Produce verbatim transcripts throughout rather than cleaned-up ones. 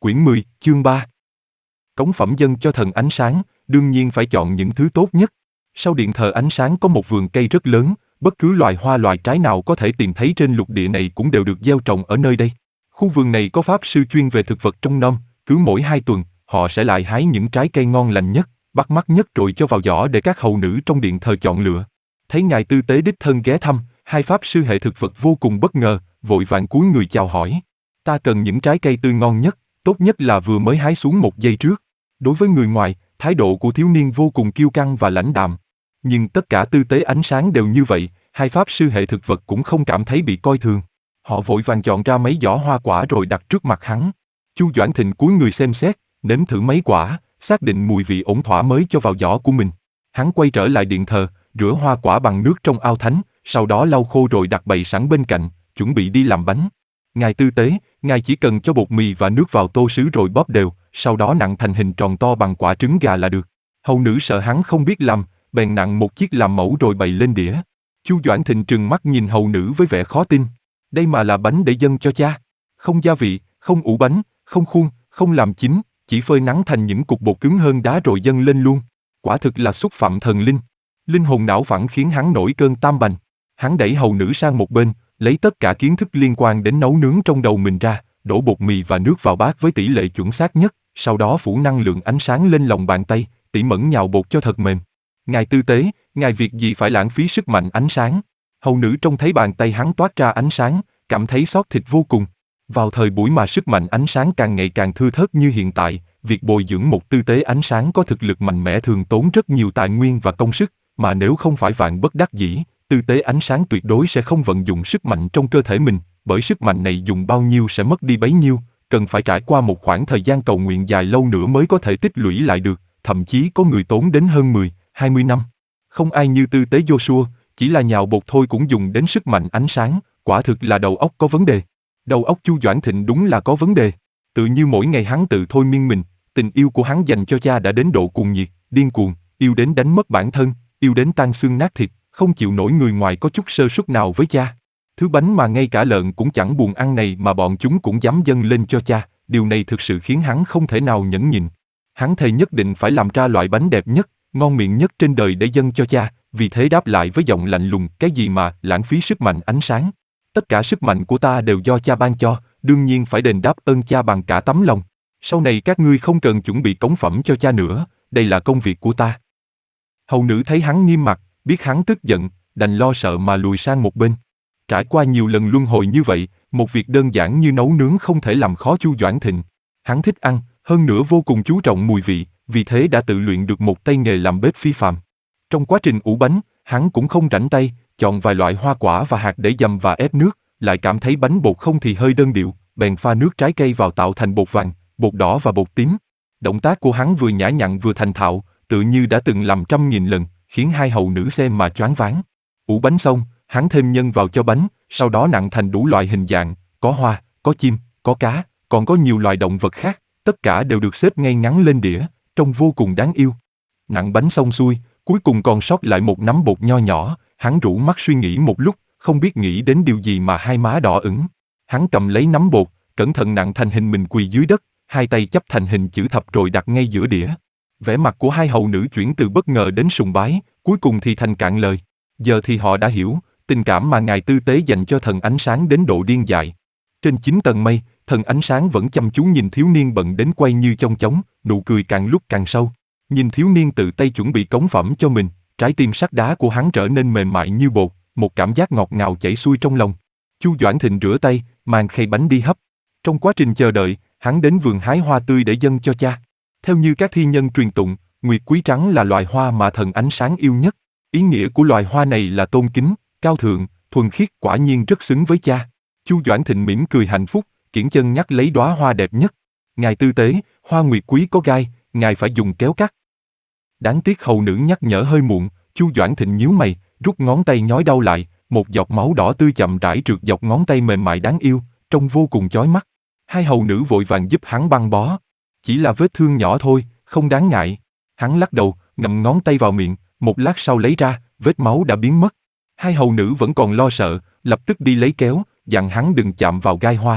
Quyển mười, chương ba. Cống phẩm dâng cho thần ánh sáng, đương nhiên phải chọn những thứ tốt nhất. Sau điện thờ ánh sáng có một vườn cây rất lớn, bất cứ loài hoa loài trái nào có thể tìm thấy trên lục địa này cũng đều được gieo trồng ở nơi đây. Khu vườn này có pháp sư chuyên về thực vật trông nom, cứ mỗi hai tuần, họ sẽ lại hái những trái cây ngon lành nhất, bắt mắt nhất rồi cho vào giỏ để các hầu nữ trong điện thờ chọn lựa. Thấy ngài tư tế đích thân ghé thăm, hai pháp sư hệ thực vật vô cùng bất ngờ, vội vàng cúi người chào hỏi. Ta cần những trái cây tươi ngon nhất, tốt nhất là vừa mới hái xuống một giây trước. Đối với người ngoài, thái độ của thiếu niên vô cùng kiêu căng và lãnh đạm. Nhưng tất cả tư tế ánh sáng đều như vậy, hai pháp sư hệ thực vật cũng không cảm thấy bị coi thường. Họ vội vàng chọn ra mấy giỏ hoa quả rồi đặt trước mặt hắn. Chu Doãn Thịnh cúi người xem xét, nếm thử mấy quả, xác định mùi vị ổn thỏa mới cho vào giỏ của mình. Hắn quay trở lại điện thờ, rửa hoa quả bằng nước trong ao thánh, sau đó lau khô rồi đặt bày sẵn bên cạnh, chuẩn bị đi làm bánh. Ngài tư tế, ngài chỉ cần cho bột mì và nước vào tô sứ rồi bóp đều, sau đó nặn thành hình tròn to bằng quả trứng gà là được. Hầu nữ sợ hắn không biết làm, bèn nặn một chiếc làm mẫu rồi bày lên đĩa. Chu Doãn Thịnh trừng mắt nhìn hầu nữ với vẻ khó tin. Đây mà là bánh để dâng cho cha. Không gia vị, không ủ bánh, không khuôn, không làm chín, chỉ phơi nắng thành những cục bột cứng hơn đá rồi dâng lên luôn. Quả thực là xúc phạm thần linh. Linh hồn não phẳng khiến hắn nổi cơn tam bành. Hắn đẩy hầu nữ sang một bên, lấy tất cả kiến thức liên quan đến nấu nướng trong đầu mình ra, đổ bột mì và nước vào bát với tỷ lệ chuẩn xác nhất, sau đó phủ năng lượng ánh sáng lên lòng bàn tay, tỉ mẩn nhào bột cho thật mềm. Ngài tư tế, ngài việc gì phải lãng phí sức mạnh ánh sáng? Hầu nữ trông thấy bàn tay hắn toát ra ánh sáng, cảm thấy xót thịt vô cùng. Vào thời buổi mà sức mạnh ánh sáng càng ngày càng thưa thớt như hiện tại, việc bồi dưỡng một tư tế ánh sáng có thực lực mạnh mẽ thường tốn rất nhiều tài nguyên và công sức, mà nếu không phải vạn bất đắc dĩ, tư tế ánh sáng tuyệt đối sẽ không vận dụng sức mạnh trong cơ thể mình, bởi sức mạnh này dùng bao nhiêu sẽ mất đi bấy nhiêu, cần phải trải qua một khoảng thời gian cầu nguyện dài lâu nữa mới có thể tích lũy lại được, thậm chí có người tốn đến hơn mười, hai mươi năm. Không ai như tư tế Joshua, chỉ là nhào bột thôi cũng dùng đến sức mạnh ánh sáng, quả thực là đầu óc có vấn đề. Đầu óc Chu Doãn Thịnh đúng là có vấn đề. Tự như mỗi ngày hắn tự thôi miên mình, tình yêu của hắn dành cho cha đã đến độ cuồng nhiệt, điên cuồng, yêu đến đánh mất bản thân, yêu đến tan xương nát thịt, không chịu nổi người ngoài có chút sơ suất nào với cha. Thứ bánh mà ngay cả lợn cũng chẳng buồn ăn này mà bọn chúng cũng dám dâng lên cho cha, điều này thực sự khiến hắn không thể nào nhẫn nhịn. Hắn thề nhất định phải làm ra loại bánh đẹp nhất, ngon miệng nhất trên đời để dâng cho cha, vì thế đáp lại với giọng lạnh lùng, cái gì mà lãng phí sức mạnh ánh sáng. Tất cả sức mạnh của ta đều do cha ban cho, đương nhiên phải đền đáp ơn cha bằng cả tấm lòng. Sau này các ngươi không cần chuẩn bị cống phẩm cho cha nữa, đây là công việc của ta. Hầu nữ thấy hắn nghiêm mặt, biết hắn tức giận, đành lo sợ mà lùi sang một bên. Trải qua nhiều lần luân hồi như vậy, một việc đơn giản như nấu nướng không thể làm khó Chu Doãn Thịnh. Hắn thích ăn, hơn nữa vô cùng chú trọng mùi vị, vì thế đã tự luyện được một tay nghề làm bếp phi phàm. Trong quá trình ủ bánh, hắn cũng không rảnh tay, chọn vài loại hoa quả và hạt để dầm và ép nước, lại cảm thấy bánh bột không thì hơi đơn điệu, bèn pha nước trái cây vào tạo thành bột vàng, bột đỏ và bột tím. Động tác của hắn vừa nhã nhặn vừa thành thạo, tự như đã từng làm trăm nghìn lần, khiến hai hầu nữ xem mà choáng váng. Ủ bánh xong, hắn thêm nhân vào cho bánh, sau đó nặn thành đủ loại hình dạng, có hoa, có chim, có cá, còn có nhiều loài động vật khác, tất cả đều được xếp ngay ngắn lên đĩa, trông vô cùng đáng yêu. Nặn bánh xong xuôi, cuối cùng còn sót lại một nắm bột nho nhỏ, hắn rũ mắt suy nghĩ một lúc, không biết nghĩ đến điều gì mà hai má đỏ ửng. Hắn cầm lấy nắm bột, cẩn thận nặn thành hình mình quỳ dưới đất, hai tay chắp thành hình chữ thập rồi đặt ngay giữa đĩa. Vẻ mặt của hai hầu nữ chuyển từ bất ngờ đến sùng bái, cuối cùng thì thành cạn lời. Giờ thì họ đã hiểu, tình cảm mà ngài tư tế dành cho thần ánh sáng đến độ điên dại. Trên chín tầng mây, thần ánh sáng vẫn chăm chú nhìn thiếu niên bận đến quay như chong chóng, nụ cười càng lúc càng sâu. Nhìn thiếu niên tự tay chuẩn bị cống phẩm cho mình, trái tim sắt đá của hắn trở nên mềm mại như bột, một cảm giác ngọt ngào chảy xuôi trong lòng. Chu Doãn Thịnh rửa tay, mang khay bánh đi hấp. Trong quá trình chờ đợi, hắn đến vườn hái hoa tươi để dâng cho cha. Theo như các thi nhân truyền tụng, nguyệt quý trắng là loài hoa mà thần ánh sáng yêu nhất. Ý nghĩa của loài hoa này là tôn kính, cao thượng, thuần khiết, quả nhiên rất xứng với cha. Chu Doãn Thịnh mỉm cười hạnh phúc, kiễng chân nhắc lấy đóa hoa đẹp nhất. Ngài tư tế, hoa nguyệt quý có gai, ngài phải dùng kéo cắt. Đáng tiếc hầu nữ nhắc nhở hơi muộn, Chu Doãn Thịnh nhíu mày, rút ngón tay nhói đau lại, một giọt máu đỏ tươi chậm rãi trượt dọc ngón tay mềm mại đáng yêu, trông vô cùng chói mắt. Hai hầu nữ vội vàng giúp hắn băng bó. Chỉ là vết thương nhỏ thôi, không đáng ngại. Hắn lắc đầu, ngậm ngón tay vào miệng, một lát sau lấy ra, vết máu đã biến mất. Hai hầu nữ vẫn còn lo sợ, lập tức đi lấy kéo, dặn hắn đừng chạm vào gai hoa.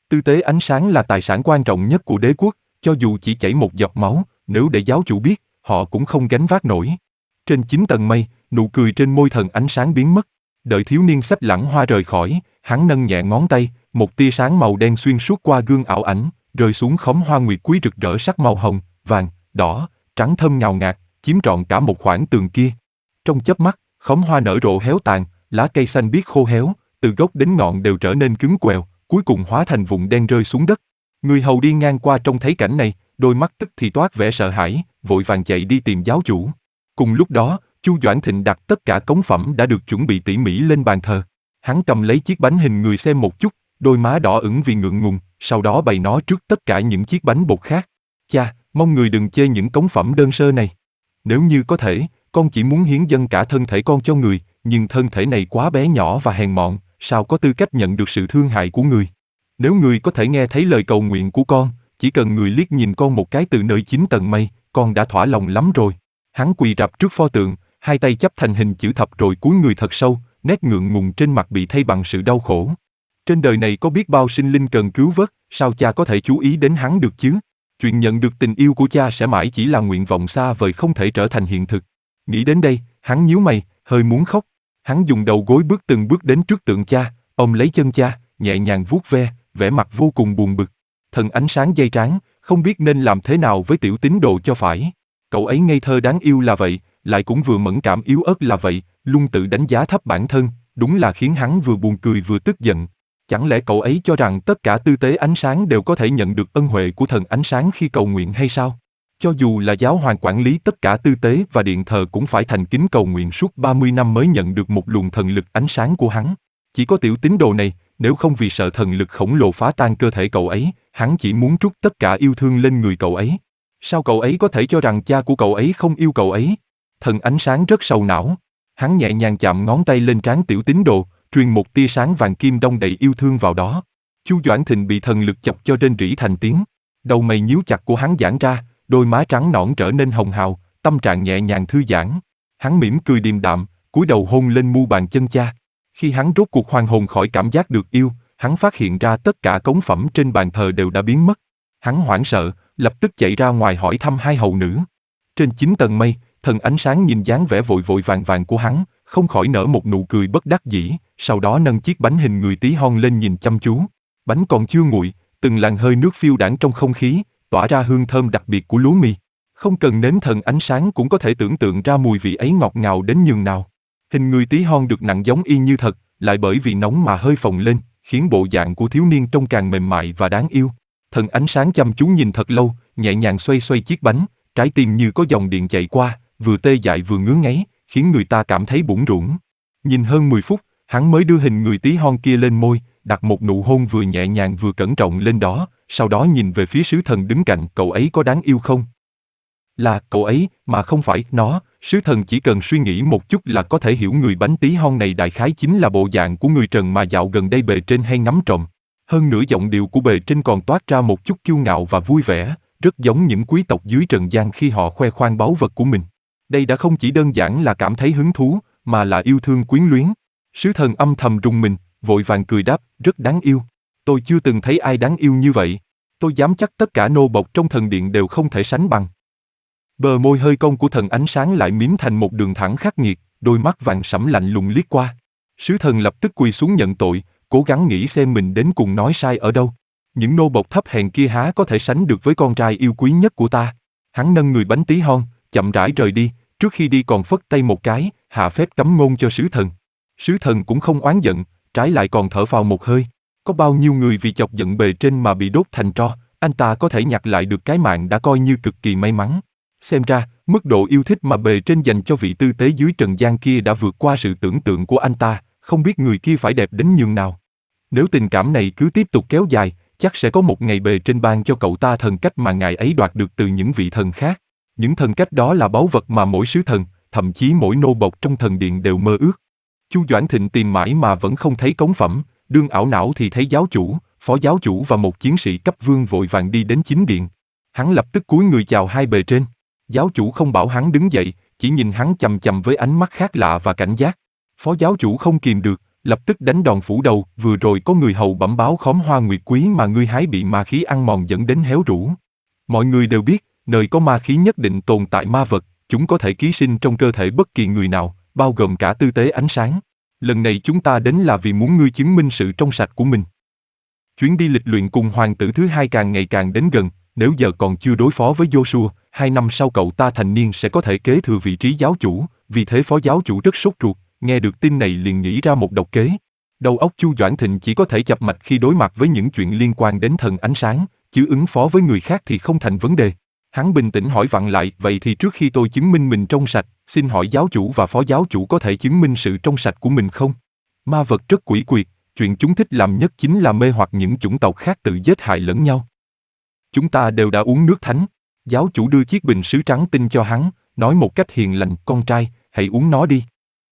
Tư tế ánh sáng là tài sản quan trọng nhất của đế quốc, cho dù chỉ chảy một giọt máu, nếu để giáo chủ biết, họ cũng không gánh vác nổi. Trên chín tầng mây, nụ cười trên môi thần ánh sáng biến mất. Đợi thiếu niên xách lẵng hoa rời khỏi, hắn nâng nhẹ ngón tay, một tia sáng màu đen xuyên suốt qua gương ảo ảnh, rơi xuống khóm hoa nguyệt quý rực rỡ sắc màu hồng, vàng, đỏ, trắng thơm ngào ngạt, chiếm trọn cả một khoảng tường kia. Trong chớp mắt, khóm hoa nở rộ héo tàn, lá cây xanh biếc khô héo, từ gốc đến ngọn đều trở nên cứng quèo, cuối cùng hóa thành vụn đen rơi xuống đất. Người hầu đi ngang qua trông thấy cảnh này, đôi mắt tức thì toát vẻ sợ hãi, vội vàng chạy đi tìm giáo chủ. Cùng lúc đó, Chu Doãn Thịnh đặt tất cả cống phẩm đã được chuẩn bị tỉ mỉ lên bàn thờ. Hắn cầm lấy chiếc bánh hình người xem một chút, đôi má đỏ ửng vì ngượng ngùng, sau đó bày nó trước tất cả những chiếc bánh bột khác. Cha, mong người đừng chê những cống phẩm đơn sơ này. Nếu như có thể, con chỉ muốn hiến dâng cả thân thể con cho người, nhưng thân thể này quá bé nhỏ và hèn mọn, sao có tư cách nhận được sự thương hại của người. Nếu người có thể nghe thấy lời cầu nguyện của con, chỉ cần người liếc nhìn con một cái từ nơi chín tầng mây, con đã thỏa lòng lắm rồi. Hắn quỳ rạp trước pho tượng, hai tay chắp thành hình chữ thập rồi cúi người thật sâu, nét ngượng ngùng trên mặt bị thay bằng sự đau khổ. Trên đời này có biết bao sinh linh cần cứu vớt, sao cha có thể chú ý đến hắn được chứ? Chuyện nhận được tình yêu của cha sẽ mãi chỉ là nguyện vọng xa vời không thể trở thành hiện thực. Nghĩ đến đây, hắn nhíu mày, hơi muốn khóc. Hắn dùng đầu gối bước từng bước đến trước tượng cha, ôm lấy chân cha, nhẹ nhàng vuốt ve, vẻ mặt vô cùng buồn bực. Thần ánh sáng dây trán, không biết nên làm thế nào với tiểu tín đồ cho phải. Cậu ấy ngây thơ đáng yêu là vậy, lại cũng vừa mẫn cảm yếu ớt là vậy, luôn tự đánh giá thấp bản thân, đúng là khiến hắn vừa buồn cười vừa tức giận. Chẳng lẽ cậu ấy cho rằng tất cả tư tế ánh sáng đều có thể nhận được ân huệ của thần ánh sáng khi cầu nguyện hay sao? Cho dù là giáo hoàng quản lý tất cả tư tế và điện thờ cũng phải thành kính cầu nguyện suốt ba mươi năm mới nhận được một luồng thần lực ánh sáng của hắn. Chỉ có tiểu tín đồ này, nếu không vì sợ thần lực khổng lồ phá tan cơ thể cậu ấy, hắn chỉ muốn trút tất cả yêu thương lên người cậu ấy. Sao cậu ấy có thể cho rằng cha của cậu ấy không yêu cậu ấy? Thần ánh sáng rất sầu não. Hắn nhẹ nhàng chạm ngón tay lên trán tiểu tín đồ, truyền một tia sáng vàng kim đông đầy yêu thương vào đó. Chu Doãn Thịnh bị thần lực chọc cho rên rỉ thành tiếng. Đầu mày nhíu chặt của hắn giãn ra, đôi má trắng nõn trở nên hồng hào, tâm trạng nhẹ nhàng thư giãn. Hắn mỉm cười điềm đạm, cúi đầu hôn lên mu bàn chân cha. Khi hắn rốt cuộc hoàn hồn khỏi cảm giác được yêu, hắn phát hiện ra tất cả cống phẩm trên bàn thờ đều đã biến mất. Hắn hoảng sợ, lập tức chạy ra ngoài hỏi thăm hai hầu nữ. Trên chín tầng mây, thần ánh sáng nhìn dáng vẻ vội vội vàng vàng của hắn, không khỏi nở một nụ cười bất đắc dĩ, sau đó nâng chiếc bánh hình người tí hon lên nhìn chăm chú. Bánh còn chưa nguội, từng làn hơi nước phiêu đãng trong không khí, tỏa ra hương thơm đặc biệt của lúa mì. Không cần nếm thần ánh sáng cũng có thể tưởng tượng ra mùi vị ấy ngọt ngào đến nhường nào. Hình người tí hon được nặng giống y như thật, lại bởi vì nóng mà hơi phồng lên, khiến bộ dạng của thiếu niên trông càng mềm mại và đáng yêu. Thần ánh sáng chăm chú nhìn thật lâu, nhẹ nhàng xoay xoay chiếc bánh, trái tim như có dòng điện chạy qua, vừa tê dại vừa ngứa ngáy, khiến người ta cảm thấy bủn rủn. Nhìn hơn mười phút, hắn mới đưa hình người tí hon kia lên môi, đặt một nụ hôn vừa nhẹ nhàng vừa cẩn trọng lên đó, sau đó nhìn về phía sứ thần đứng cạnh, cậu ấy có đáng yêu không? Là cậu ấy, mà không phải nó. Sứ thần chỉ cần suy nghĩ một chút là có thể hiểu người bánh tí hon này đại khái chính là bộ dạng của người trần mà dạo gần đây bề trên hay ngắm trộm. Hơn nữa giọng điệu của bề trên còn toát ra một chút kiêu ngạo và vui vẻ, rất giống những quý tộc dưới trần gian khi họ khoe khoang báu vật của mình. Đây đã không chỉ đơn giản là cảm thấy hứng thú, mà là yêu thương quyến luyến. Sứ thần âm thầm rùng mình, vội vàng cười đáp, rất đáng yêu. Tôi chưa từng thấy ai đáng yêu như vậy. Tôi dám chắc tất cả nô bộc trong thần điện đều không thể sánh bằng. Bờ môi hơi cong của thần ánh sáng lại mím thành một đường thẳng khắc nghiệt, đôi mắt vàng sẫm lạnh lùng liếc qua. Sứ thần lập tức quỳ xuống nhận tội, cố gắng nghĩ xem mình đến cùng nói sai ở đâu. Những nô bộc thấp hèn kia há có thể sánh được với con trai yêu quý nhất của ta. Hắn nâng người bánh tí hon, chậm rãi rời đi, trước khi đi còn phất tay một cái, hạ phép cấm ngôn cho sứ thần. Sứ thần cũng không oán giận, trái lại còn thở phào một hơi. Có bao nhiêu người vì chọc giận bề trên mà bị đốt thành tro, anh ta có thể nhặt lại được cái mạng đã coi như cực kỳ may mắn. Xem ra, mức độ yêu thích mà bề trên dành cho vị tư tế dưới trần gian kia đã vượt qua sự tưởng tượng của anh ta, không biết người kia phải đẹp đến nhường nào. Nếu tình cảm này cứ tiếp tục kéo dài, chắc sẽ có một ngày bề trên ban cho cậu ta thần cách mà ngài ấy đoạt được từ những vị thần khác. Những thần cách đó là báu vật mà mỗi sứ thần, thậm chí mỗi nô bộc trong thần điện đều mơ ước. Chu Doãn Thịnh tìm mãi mà vẫn không thấy cống phẩm, đương ảo não thì thấy giáo chủ, phó giáo chủ và một chiến sĩ cấp vương vội vàng đi đến chính điện. Hắn lập tức cúi người chào hai bề trên. Giáo chủ không bảo hắn đứng dậy, chỉ nhìn hắn chằm chằm với ánh mắt khác lạ và cảnh giác. Phó giáo chủ không kìm được, lập tức đánh đòn phủ đầu, vừa rồi có người hầu bẩm báo khóm hoa nguyệt quý mà ngươi hái bị ma khí ăn mòn dẫn đến héo rũ. Mọi người đều biết, nơi có ma khí nhất định tồn tại ma vật, chúng có thể ký sinh trong cơ thể bất kỳ người nào, bao gồm cả tư tế ánh sáng. Lần này chúng ta đến là vì muốn ngươi chứng minh sự trong sạch của mình. Chuyến đi lịch luyện cùng hoàng tử thứ hai càng ngày càng đến gần, nếu giờ còn chưa đối phó với Joshua, hai năm sau cậu ta thành niên sẽ có thể kế thừa vị trí giáo chủ, vì thế phó giáo chủ rất sốt ruột, nghe được tin này liền nghĩ ra một độc kế. Đầu óc Chu Doãn Thịnh chỉ có thể chập mạch khi đối mặt với những chuyện liên quan đến thần ánh sáng, chứ ứng phó với người khác thì không thành vấn đề. Hắn bình tĩnh hỏi vặn lại, vậy thì trước khi tôi chứng minh mình trong sạch, xin hỏi giáo chủ và phó giáo chủ có thể chứng minh sự trong sạch của mình không? Ma vật rất quỷ quyệt, chuyện chúng thích làm nhất chính là mê hoặc những chủng tộc khác tự giết hại lẫn nhau. Chúng ta đều đã uống nước thánh. Giáo chủ đưa chiếc bình sứ trắng tinh cho hắn, nói một cách hiền lành, con trai, hãy uống nó đi.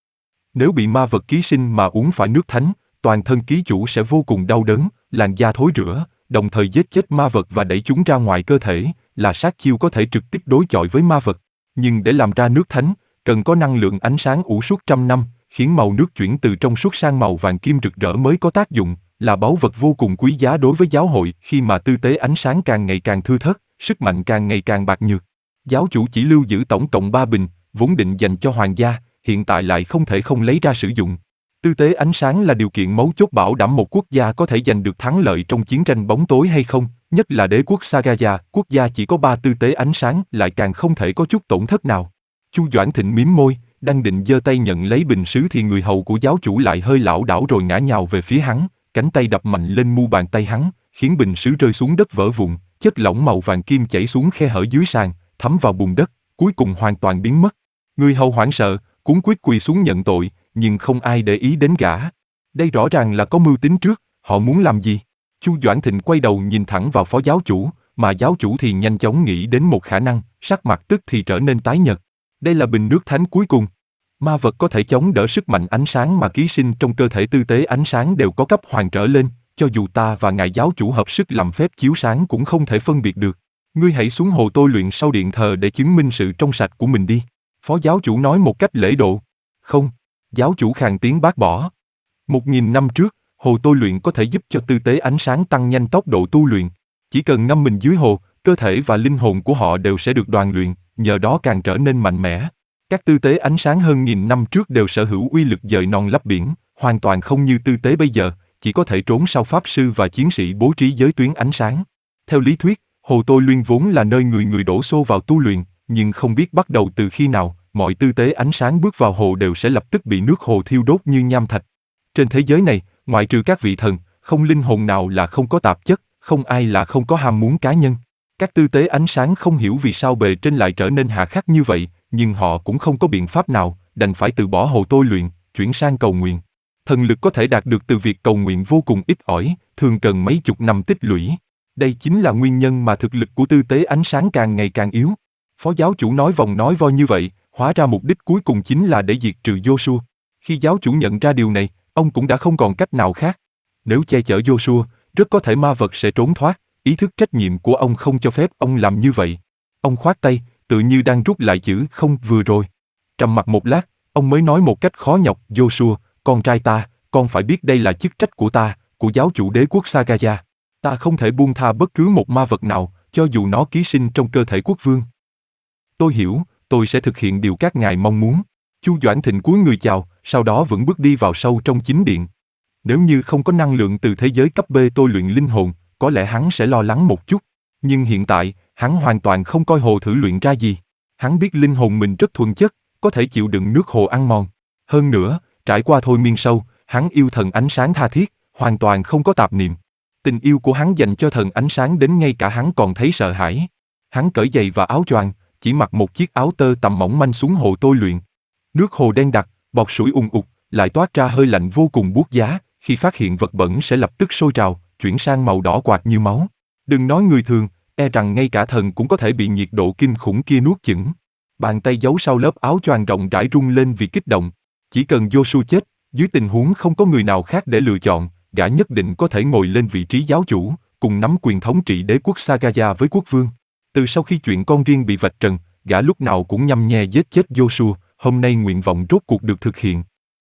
Nếu bị ma vật ký sinh mà uống phải nước thánh, toàn thân ký chủ sẽ vô cùng đau đớn, làn da thối rữa, đồng thời giết chết ma vật và đẩy chúng ra ngoài cơ thể, là sát chiêu có thể trực tiếp đối chọi với ma vật. Nhưng để làm ra nước thánh, cần có năng lượng ánh sáng ủ suốt trăm năm, khiến màu nước chuyển từ trong suốt sang màu vàng kim rực rỡ mới có tác dụng, là báu vật vô cùng quý giá đối với giáo hội. Khi mà tư tế ánh sáng càng ngày càng thưa thớt, sức mạnh càng ngày càng bạc nhược. Giáo chủ chỉ lưu giữ tổng cộng ba bình, vốn định dành cho hoàng gia, hiện tại lại không thể không lấy ra sử dụng. Tư tế ánh sáng là điều kiện mấu chốt bảo đảm một quốc gia có thể giành được thắng lợi trong chiến tranh bóng tối hay không, nhất là đế quốc Sagaya, quốc gia chỉ có ba tư tế ánh sáng lại càng không thể có chút tổn thất nào. Chu Doãn Thịnh mím môi, đang định giơ tay nhận lấy bình sứ thì người hầu của giáo chủ lại hơi lảo đảo rồi ngã nhào về phía hắn, cánh tay đập mạnh lên mu bàn tay hắn, khiến bình sứ rơi xuống đất vỡ vụn, chất lỏng màu vàng kim chảy xuống khe hở dưới sàn, thấm vào bùn đất, cuối cùng hoàn toàn biến mất. Người hầu hoảng sợ, cuống quýt quỳ xuống nhận tội, nhưng không ai để ý đến gã. Đây rõ ràng là có mưu tính trước, họ muốn làm gì? Chu Doãn Thịnh quay đầu nhìn thẳng vào phó giáo chủ, mà giáo chủ thì nhanh chóng nghĩ đến một khả năng, sắc mặt tức thì trở nên tái nhợt. Đây là bình nước thánh cuối cùng. Ma vật có thể chống đỡ sức mạnh ánh sáng mà ký sinh trong cơ thể tư tế ánh sáng đều có cấp hoàng trở lên, cho dù ta và ngài giáo chủ hợp sức làm phép chiếu sáng cũng không thể phân biệt được. Ngươi hãy xuống hồ tôi luyện sau điện thờ để chứng minh sự trong sạch của mình đi. Phó giáo chủ nói một cách lễ độ. Không, giáo chủ khàn tiếng bác bỏ. Một nghìn năm trước, hồ tôi luyện có thể giúp cho tư tế ánh sáng tăng nhanh tốc độ tu luyện. Chỉ cần ngâm mình dưới hồ, cơ thể và linh hồn của họ đều sẽ được đoàn luyện, nhờ đó càng trở nên mạnh mẽ. Các tư tế ánh sáng hơn nghìn năm trước đều sở hữu uy lực dời non lấp biển, hoàn toàn không như tư tế bây giờ, chỉ có thể trốn sau pháp sư và chiến sĩ bố trí giới tuyến ánh sáng. Theo lý thuyết, hồ tôi luyện vốn là nơi người người đổ xô vào tu luyện, nhưng không biết bắt đầu từ khi nào, mọi tư tế ánh sáng bước vào hồ đều sẽ lập tức bị nước hồ thiêu đốt như nham thạch. Trên thế giới này, ngoại trừ các vị thần, không linh hồn nào là không có tạp chất, không ai là không có ham muốn cá nhân. Các tư tế ánh sáng không hiểu vì sao bề trên lại trở nên hà khắc như vậy, nhưng họ cũng không có biện pháp nào, đành phải từ bỏ hồ tôi luyện, chuyển sang cầu nguyện. Thần lực có thể đạt được từ việc cầu nguyện vô cùng ít ỏi, thường cần mấy chục năm tích lũy. Đây chính là nguyên nhân mà thực lực của tư tế ánh sáng càng ngày càng yếu. Phó giáo chủ nói vòng nói vo như vậy, hóa ra mục đích cuối cùng chính là để diệt trừ Joshua. Khi giáo chủ nhận ra điều này, ông cũng đã không còn cách nào khác. Nếu che chở Joshua, rất có thể ma vật sẽ trốn thoát, ý thức trách nhiệm của ông không cho phép ông làm như vậy. Ông khoát tay, tự như đang rút lại chữ không vừa rồi. Trầm mặc một lát, ông mới nói một cách khó nhọc, Joshua, con trai ta, con phải biết đây là chức trách của ta, của giáo chủ đế quốc Sagaya. Ta không thể buông tha bất cứ một ma vật nào, cho dù nó ký sinh trong cơ thể quốc vương. Tôi hiểu, tôi sẽ thực hiện điều các ngài mong muốn. Chu Doãn Thịnh cúi người chào, sau đó vững bước đi vào sâu trong chính điện. Nếu như không có năng lượng từ thế giới cấp B tôi luyện linh hồn, có lẽ hắn sẽ lo lắng một chút. Nhưng hiện tại, hắn hoàn toàn không coi hồ thử luyện ra gì. Hắn biết linh hồn mình rất thuần chất, có thể chịu đựng nước hồ ăn mòn. Hơn nữa, trải qua thôi miên sâu, hắn yêu thần ánh sáng tha thiết, hoàn toàn không có tạp niệm. Tình yêu của hắn dành cho thần ánh sáng đến ngay cả hắn còn thấy sợ hãi. Hắn cởi giày và áo choàng, chỉ mặc một chiếc áo tơ tằm mỏng manh xuống hồ tôi luyện. Nước hồ đen đặc, bọt sủi ùn ục, lại toát ra hơi lạnh vô cùng buốt giá, khi phát hiện vật bẩn sẽ lập tức sôi trào, chuyển sang màu đỏ quạt như máu. Đừng nói người thường, e rằng ngay cả thần cũng có thể bị nhiệt độ kinh khủng kia nuốt chửng. Bàn tay giấu sau lớp áo choàng rộng rãi rung lên vì kích động. Chỉ cần Joshua chết, dưới tình huống không có người nào khác để lựa chọn, gã nhất định có thể ngồi lên vị trí giáo chủ, cùng nắm quyền thống trị đế quốc Sagaya với quốc vương. Từ sau khi chuyện con riêng bị vạch trần, gã lúc nào cũng nhăm nhe giết chết Joshua, hôm nay nguyện vọng rốt cuộc được thực hiện.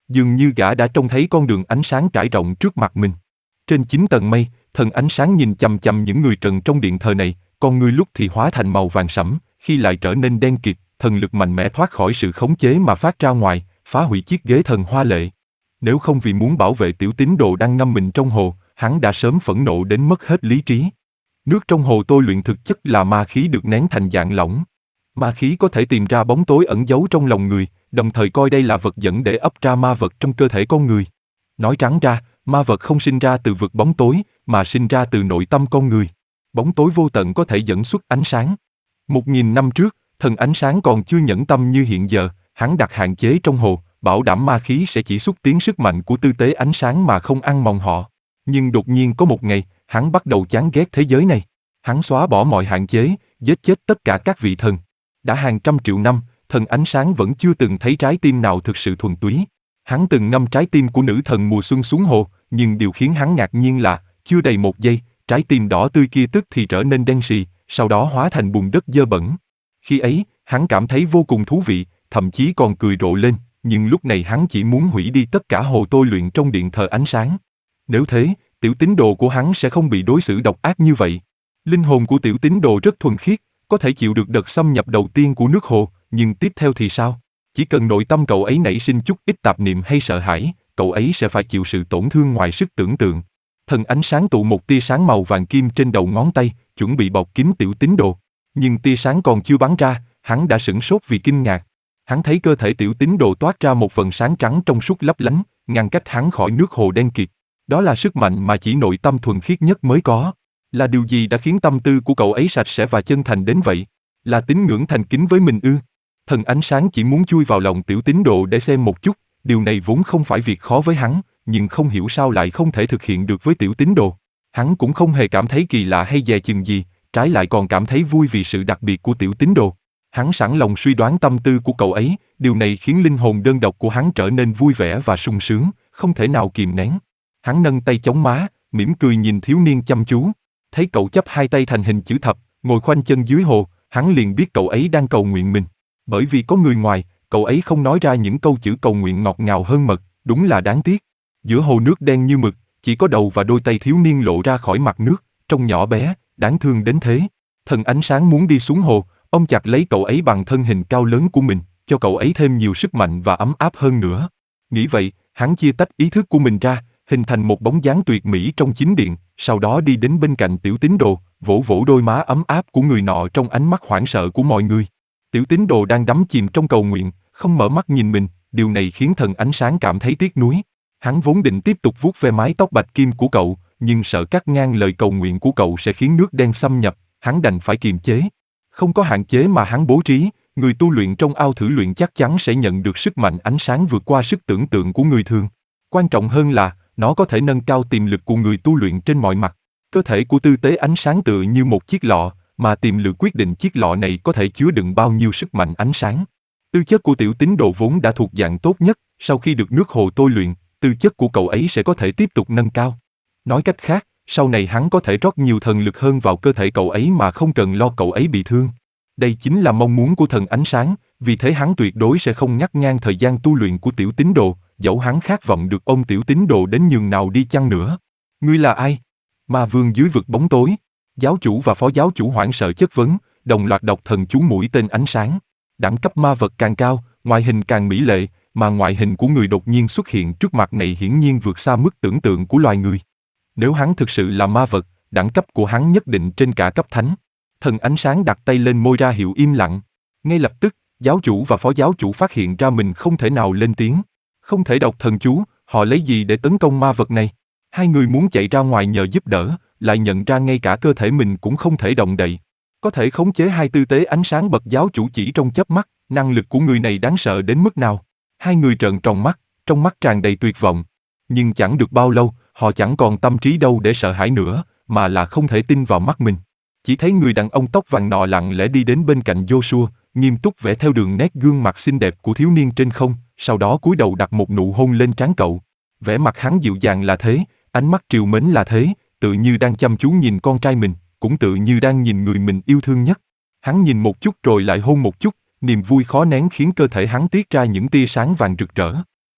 Dường như gã đã trông thấy con đường ánh sáng trải rộng trước mặt mình. Trên chín tầng mây, thần ánh sáng nhìn chằm chằm những người trần trong điện thờ này, con người lúc thì hóa thành màu vàng sẫm, khi lại trở nên đen kịt, thần lực mạnh mẽ thoát khỏi sự khống chế mà phát ra ngoài, phá hủy chiếc ghế thần hoa lệ. Nếu không vì muốn bảo vệ tiểu tín đồ đang ngâm mình trong hồ, hắn đã sớm phẫn nộ đến mất hết lý trí. Nước trong hồ tôi luyện thực chất là ma khí được nén thành dạng lỏng. Ma khí có thể tìm ra bóng tối ẩn giấu trong lòng người, đồng thời coi đây là vật dẫn để ấp ra ma vật trong cơ thể con người. Nói trắng ra, ma vật không sinh ra từ vực bóng tối, mà sinh ra từ nội tâm con người. Bóng tối vô tận có thể dẫn xuất ánh sáng. Một nghìn năm trước, thần ánh sáng còn chưa nhẫn tâm như hiện giờ, hắn đặt hạn chế trong hồ, bảo đảm ma khí sẽ chỉ xúc tiến sức mạnh của tư tế ánh sáng mà không ăn mòn họ. Nhưng đột nhiên có một ngày, hắn bắt đầu chán ghét thế giới này. Hắn xóa bỏ mọi hạn chế, giết chết tất cả các vị thần. Đã hàng trăm triệu năm, thần ánh sáng vẫn chưa từng thấy trái tim nào thực sự thuần túy. Hắn từng ngâm trái tim của nữ thần mùa xuân xuống hồ, nhưng điều khiến hắn ngạc nhiên là, chưa đầy một giây, trái tim đỏ tươi kia tức thì trở nên đen sì, sau đó hóa thành bùn đất dơ bẩn. Khi ấy, hắn cảm thấy vô cùng thú vị, thậm chí còn cười rộ lên, nhưng lúc này hắn chỉ muốn hủy đi tất cả hồ tôi luyện trong điện thờ ánh sáng. Nếu thế, tiểu tín đồ của hắn sẽ không bị đối xử độc ác như vậy. Linh hồn của tiểu tín đồ rất thuần khiết, có thể chịu được đợt xâm nhập đầu tiên của nước hồ, nhưng tiếp theo thì sao? Chỉ cần nội tâm cậu ấy nảy sinh chút ít tạp niệm hay sợ hãi, cậu ấy sẽ phải chịu sự tổn thương ngoài sức tưởng tượng. Thần ánh sáng tụ một tia sáng màu vàng kim trên đầu ngón tay, chuẩn bị bọc kín tiểu tín đồ. Nhưng tia sáng còn chưa bắn ra, hắn đã sửng sốt vì kinh ngạc. Hắn thấy cơ thể tiểu tín đồ toát ra một phần sáng trắng trong suốt lấp lánh, ngăn cách hắn khỏi nước hồ đen kịt. Đó là sức mạnh mà chỉ nội tâm thuần khiết nhất mới có. Là điều gì đã khiến tâm tư của cậu ấy sạch sẽ và chân thành đến vậy? Là tín ngưỡng thành kính với mình ư? Thần ánh sáng chỉ muốn chui vào lòng tiểu tín đồ để xem một chút, điều này vốn không phải việc khó với hắn, nhưng không hiểu sao lại không thể thực hiện được với tiểu tín đồ. Hắn cũng không hề cảm thấy kỳ lạ hay dè chừng gì, trái lại còn cảm thấy vui vì sự đặc biệt của tiểu tín đồ. Hắn sẵn lòng suy đoán tâm tư của cậu ấy, điều này khiến linh hồn đơn độc của hắn trở nên vui vẻ và sung sướng, không thể nào kìm nén. Hắn nâng tay chống má, mỉm cười nhìn thiếu niên chăm chú. Thấy cậu chấp hai tay thành hình chữ thập, ngồi khoanh chân dưới hồ, hắn liền biết cậu ấy đang cầu nguyện mình. Bởi vì có người ngoài, cậu ấy không nói ra những câu chữ cầu nguyện ngọt ngào hơn mật, đúng là đáng tiếc. Giữa hồ nước đen như mực, chỉ có đầu và đôi tay thiếu niên lộ ra khỏi mặt nước, trông nhỏ bé, đáng thương đến thế. Thần ánh sáng muốn đi xuống hồ, ông chặt lấy cậu ấy bằng thân hình cao lớn của mình, cho cậu ấy thêm nhiều sức mạnh và ấm áp hơn nữa. Nghĩ vậy, hắn chia tách ý thức của mình ra, hình thành một bóng dáng tuyệt mỹ trong chính điện, sau đó đi đến bên cạnh tiểu tín đồ, vỗ vỗ đôi má ấm áp của người nọ trong ánh mắt hoảng sợ của mọi người. Tiểu tín đồ đang đắm chìm trong cầu nguyện, không mở mắt nhìn mình, điều này khiến thần ánh sáng cảm thấy tiếc nuối. Hắn vốn định tiếp tục vuốt ve mái tóc bạch kim của cậu, nhưng sợ cắt ngang lời cầu nguyện của cậu sẽ khiến nước đen xâm nhập, hắn đành phải kiềm chế. Không có hạn chế mà hắn bố trí, người tu luyện trong ao thử luyện chắc chắn sẽ nhận được sức mạnh ánh sáng vượt qua sức tưởng tượng của người thường. Quan trọng hơn là, nó có thể nâng cao tiềm lực của người tu luyện trên mọi mặt. Cơ thể của tư tế ánh sáng tựa như một chiếc lọ, mà tiềm lực quyết định chiếc lọ này có thể chứa đựng bao nhiêu sức mạnh ánh sáng. Tư chất của tiểu tín đồ vốn đã thuộc dạng tốt nhất, sau khi được nước hồ tôi luyện, tư chất của cậu ấy sẽ có thể tiếp tục nâng cao. Nói cách khác, sau này hắn có thể rót nhiều thần lực hơn vào cơ thể cậu ấy mà không cần lo cậu ấy bị thương. Đây chính là mong muốn của thần ánh sáng, vì thế hắn tuyệt đối sẽ không ngắt ngang thời gian tu luyện của tiểu tín đồ, dẫu hắn khát vọng được ôm tiểu tín đồ đến nhường nào đi chăng nữa. Ngươi là ai? Ma vương dưới vực bóng tối. Giáo chủ và phó giáo chủ hoảng sợ chất vấn, đồng loạt đọc thần chú mũi tên ánh sáng. Đẳng cấp ma vật càng cao, ngoại hình càng mỹ lệ, mà ngoại hình của người đột nhiên xuất hiện trước mặt này hiển nhiên vượt xa mức tưởng tượng của loài người. Nếu hắn thực sự là ma vật, đẳng cấp của hắn nhất định trên cả cấp thánh. Thần ánh sáng đặt tay lên môi ra hiệu im lặng. Ngay lập tức, giáo chủ và phó giáo chủ phát hiện ra mình không thể nào lên tiếng. Không thể đọc thần chú, họ lấy gì để tấn công ma vật này? Hai người muốn chạy ra ngoài nhờ giúp đỡ, lại nhận ra ngay cả cơ thể mình cũng không thể động đậy. Có thể khống chế hai tư tế ánh sáng bậc giáo chủ chỉ trong chớp mắt, năng lực của người này đáng sợ đến mức nào? Hai người trợn tròn mắt, trong mắt tràn đầy tuyệt vọng. Nhưng chẳng được bao lâu, họ chẳng còn tâm trí đâu để sợ hãi nữa, mà là không thể tin vào mắt mình. Chỉ thấy người đàn ông tóc vàng nọ lặng lẽ đi đến bên cạnh Joshua, nghiêm túc vẽ theo đường nét gương mặt xinh đẹp của thiếu niên trên không, sau đó cúi đầu đặt một nụ hôn lên trán cậu. Vẻ mặt hắn dịu dàng là thế, ánh mắt trìu mến là thế, tự như đang chăm chú nhìn con trai mình, cũng tự như đang nhìn người mình yêu thương nhất. Hắn nhìn một chút rồi lại hôn một chút, niềm vui khó nén khiến cơ thể hắn tiết ra những tia sáng vàng rực rỡ.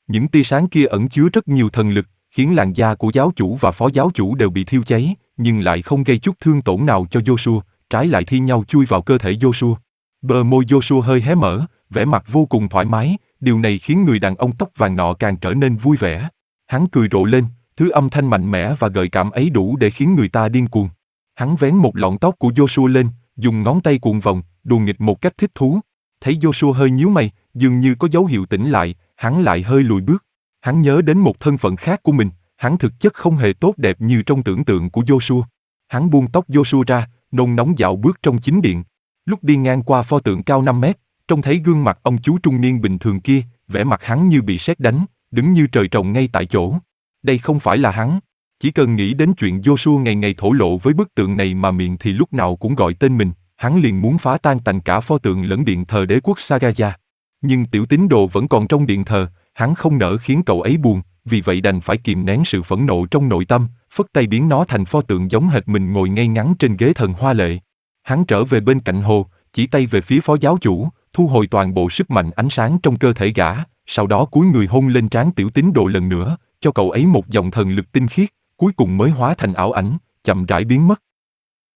Những tia sáng kia ẩn chứa rất nhiều thần lực, khiến làn da của giáo chủ và phó giáo chủ đều bị thiêu cháy, nhưng lại không gây chút thương tổn nào cho Joshua, trái lại thi nhau chui vào cơ thể Joshua. Bờ môi Joshua hơi hé mở, vẻ mặt vô cùng thoải mái, điều này khiến người đàn ông tóc vàng nọ càng trở nên vui vẻ. Hắn cười rộ lên, thứ âm thanh mạnh mẽ và gợi cảm ấy đủ để khiến người ta điên cuồng. Hắn vén một lọn tóc của Joshua lên, dùng ngón tay cuộn vòng, đùa nghịch một cách thích thú. Thấy Joshua hơi nhíu mày, dường như có dấu hiệu tỉnh lại, hắn lại hơi lùi bước. Hắn nhớ đến một thân phận khác của mình, hắn thực chất không hề tốt đẹp như trong tưởng tượng của Joshua. Hắn buông tóc Joshua ra, nôn nóng dạo bước trong chính điện. Lúc đi ngang qua pho tượng cao năm mét, trông thấy gương mặt ông chú trung niên bình thường kia, vẻ mặt hắn như bị sét đánh, đứng như trời trồng ngay tại chỗ. Đây không phải là hắn. Chỉ cần nghĩ đến chuyện Joshua ngày ngày thổ lộ với bức tượng này mà miệng thì lúc nào cũng gọi tên mình, hắn liền muốn phá tan tành cả pho tượng lẫn điện thờ đế quốc Sagaya. Nhưng tiểu tín đồ vẫn còn trong điện thờ, hắn không nỡ khiến cậu ấy buồn, vì vậy đành phải kìm nén sự phẫn nộ trong nội tâm, phất tay biến nó thành pho tượng giống hệt mình ngồi ngay ngắn trên ghế thần hoa lệ. Hắn trở về bên cạnh hồ, chỉ tay về phía phó giáo chủ, thu hồi toàn bộ sức mạnh ánh sáng trong cơ thể gã, sau đó cúi người hôn lên trán tiểu tín đồ lần nữa, cho cậu ấy một dòng thần lực tinh khiết, cuối cùng mới hóa thành ảo ảnh, chậm rãi biến mất.